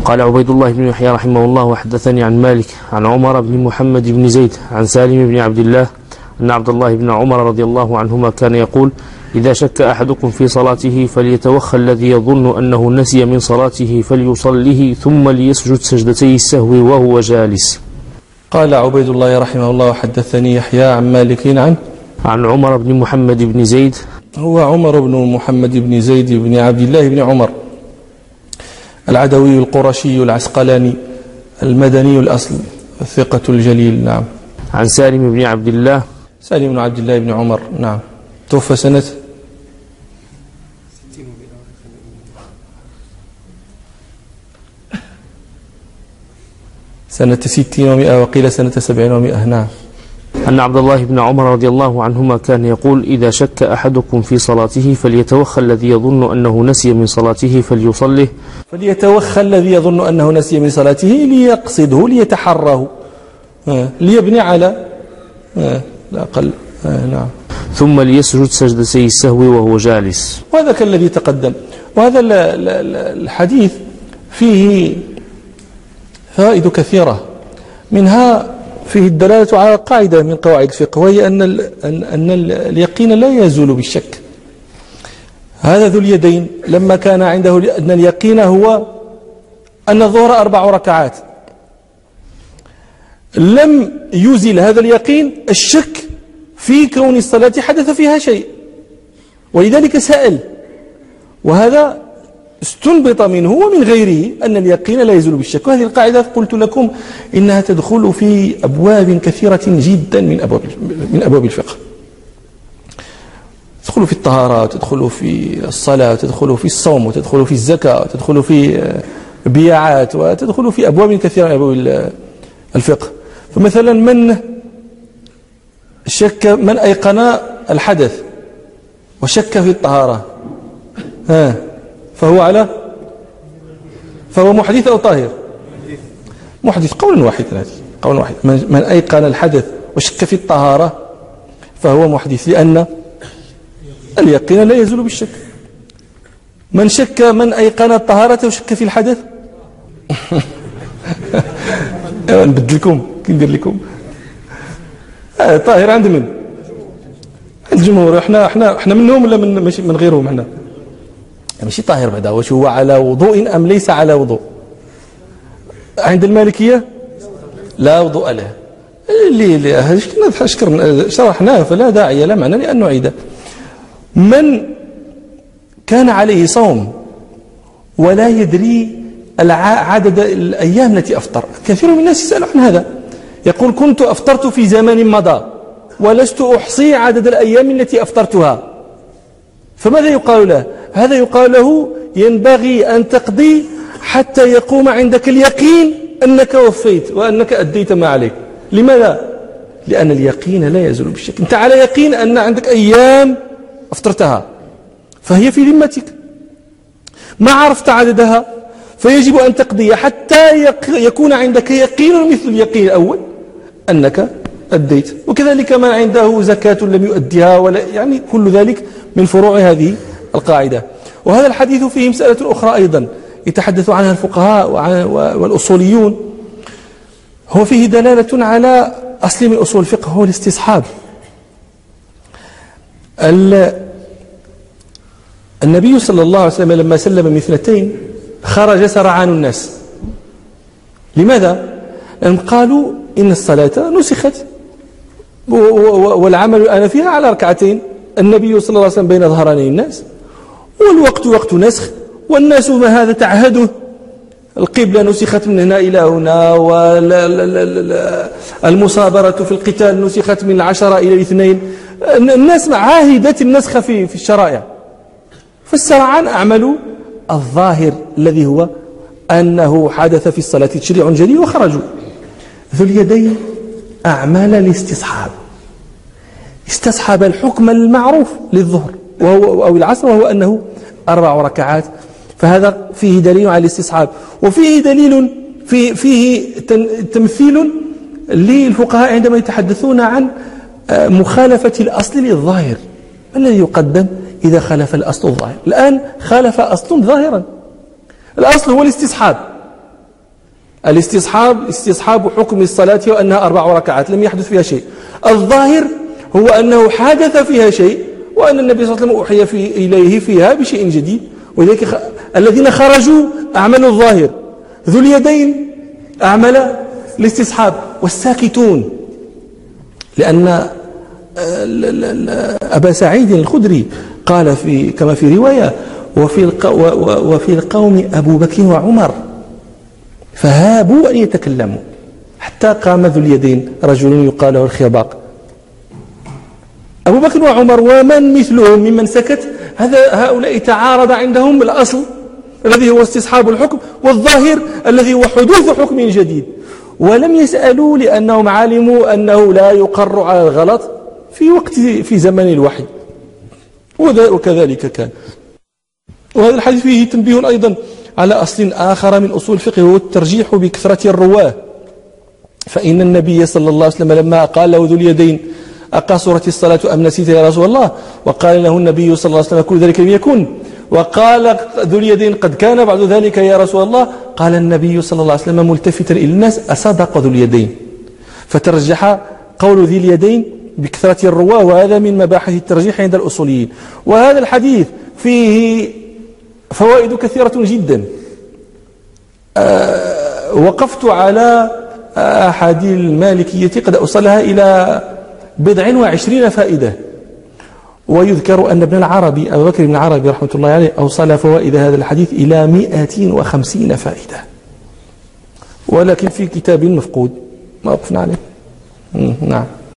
قال عبيد الله بن يحيى رحمه الله: وحدثني عن مالك عن عمر بن محمد بن زيد عن سالم بن عبد الله أن عبد الله بن عمر رضي الله عنهما كان يقول: إذا شك أحدكم في صلاته فليتوخى الذي يظن أنه نسي من صلاته فليصله ثم ليسجد سجدتي السهو وهو جالس. قال عبيد الله رحمه الله: وحدثني يحيى عن مالك عن عمر بن محمد بن زيد. هو عمر بن محمد بن زيد بن عبد الله بن عمر العدوي القرشي العسقلاني المدني الأصل الثقة الجليل. نعم. عن سالم بن عبد الله. سالم بن عبد الله بن عمر. نعم. توفى سنة 60 و100 وقيل سنة 70 و100. نعم. أن عبد الله بن عمر رضي الله عنهما كان يقول: إذا شك أحدكم في صلاته فليتوخى الذي يظن أنه نسي من صلاته فليصله. فليتوخى الذي يظن أنه نسي من صلاته ليقصده ليتحراه ليبني على لا أقل. نعم. ثم ليسجد سجدتي السهو وهو جالس. وهذا كالذي تقدم. وهذا الحديث فيه فوائد كثيرة، منها فيه الدلالة على قاعدة من قواعد الفقه، وهي أن اليقين لا يزول بالشك. هذا ذو اليدين لما كان عنده أن اليقين هو أن الظهر 4 ركعات، لم يزل هذا اليقين الشك في كون الصلاة حدث فيها شيء، ولذلك سأل. وهذا استنبط منه ومن غيره أن اليقين لا يزول بالشك. وهذه القاعدة قلت لكم إنها تدخل في أبواب كثيرة جدا من أبواب الفقه. تدخل في الطهارة، وتدخل في الصلاة، وتدخل في الصوم، وتدخل في الزكاة، وتدخل في بيعات، وتدخل في أبواب كثيرة من أبواب الفقه. فمثلا من أيقن الحدث وشك في الطهارة فهو محدث أو طاهر؟ محدث. قول واحد. من أيقن الحدث وشك في الطهارة فهو محدث، لأن اليقين لا يزول بالشك. من أيقن الطهارة وشك في الحدث نبدلكم كي ندير لكم. طاهر عند من؟ عند الجمهور. احنا منهم ولا من غيرهم؟ احنا ماشي طاهر بعدا، واش هو على وضوء أم ليس على وضوء؟ عند المالكية لا وضوء له. اللي شرحناه فلا داعي لا معنى لأن نعيده. من كان عليه صوم ولا يدري عدد الأيام التي أفطر، كثير من الناس يسأل عن هذا، يقول: كنت أفطرت في زمان مضى ولست أحصي عدد الأيام التي أفطرتها. فماذا يقال له؟ هذا يقال له: ينبغي أن تقضي حتى يقوم عندك اليقين أنك وفيت وأنك أديت ما عليك. لماذا؟ لأن اليقين لا يزول بالشك. أنت على يقين أن عندك أيام أفطرتها فهي في ذمتك، ما عرفت عددها فيجب أن تقضي حتى يكون عندك يقين مثل اليقين الأول أنك أديت. وكذلك من عنده زكاة لم يؤديها، ولا يعني كل ذلك من فروع هذه القاعدة. وهذا الحديث فيه مسألة أخرى أيضا يتحدث عنها الفقهاء والأصوليون، هو فيه دلالة على أصل من أصول الفقه، هو الاستصحاب. النبي صلى الله عليه وسلم لما سلم من 2 خرج سرعان الناس. لماذا؟ لأنهم قالوا إن الصلاة نسخت والعمل الآن فيها على 2 النبي صلى الله عليه وسلم بين ظهراني الناس، والوقت وقت نسخ، والناس ما هذا تعهده. القبلة نسخت من هنا إلى هنا، والمصابرة في القتال نسخت من 10 إلى 2. الناس عاهدت النسخ في الشرائع، فالسرعان أعملوا الظاهر الذي هو أنه حدث في الصلاة تشريع جديد وخرجوا. ذو اليدين أعمال الاستصحاب، استصحب الحكم المعروف للظهر أو العصر، وهو أنه 4 ركعات. فهذا فيه دليل على الاستصحاب، وفيه دليل فيه تمثيل للفقهاء عندما يتحدثون عن مخالفة الأصل للظاهر. الذي يقدم إذا خالف الأصل الظاهر؟ الآن خالف أصل ظاهرا، الأصل هو الاستصحاب، استصحاب حكم الصلاة وأنها 4 ركعات لم يحدث فيها شيء. الظاهر هو أنه حدث فيها شيء وأن النبي صلى الله عليه وسلم أوحي إليه فيها بشيء جديد، ولذلك الذين خرجوا أعملوا الظاهر، ذو اليدين أعمل الاستصحاب، والساكتون لأن أبا سعيد الخدري قال كما في رواية وفي القوم أبو بكر وعمر فهابوا أن يتكلموا حتى قام ذو اليدين رجل يقال له الخباق. أبو بكر وعمر ومن مثلهم ممن سكت، هؤلاء تعارض عندهم الأصل الذي هو استصحاب الحكم والظاهر الذي هو حدوث حكم جديد، ولم يسألوا لأنهم علموا أنه لا يقر على الغلط في زمن الوحي، وكذلك كان. وهذا الحديث فيه تنبيه أيضا على أصل آخر من أصول الفقه، هو الترجيح بكثرة الرواه. فإن النبي صلى الله عليه وسلم لما قال له ذو اليدين أقصرت الصلاة أم نسيت يا رسول الله، وقال له النبي صلى الله عليه وسلم كل ذلك لم يكن، وقال ذو اليدين قد كان بعد ذلك يا رسول الله، قال النبي صلى الله عليه وسلم ملتفتا إلى الناس أصدق ذو اليدين، فترجح قول ذي اليدين بكثرة الرواه، وهذا من مباحث الترجيح عند الأصوليين. وهذا الحديث فيه فوائد كثيرة جدا. وقفت على أحد المالكية قد أوصلها إلى 20 فائدة، ويذكر أن ابن العربي أبو بكر بن العربي رحمة الله عليه أوصل فوائد هذا الحديث إلى 150 فائدة، ولكن في كتاب مفقود ما وقفنا عليه. نعم.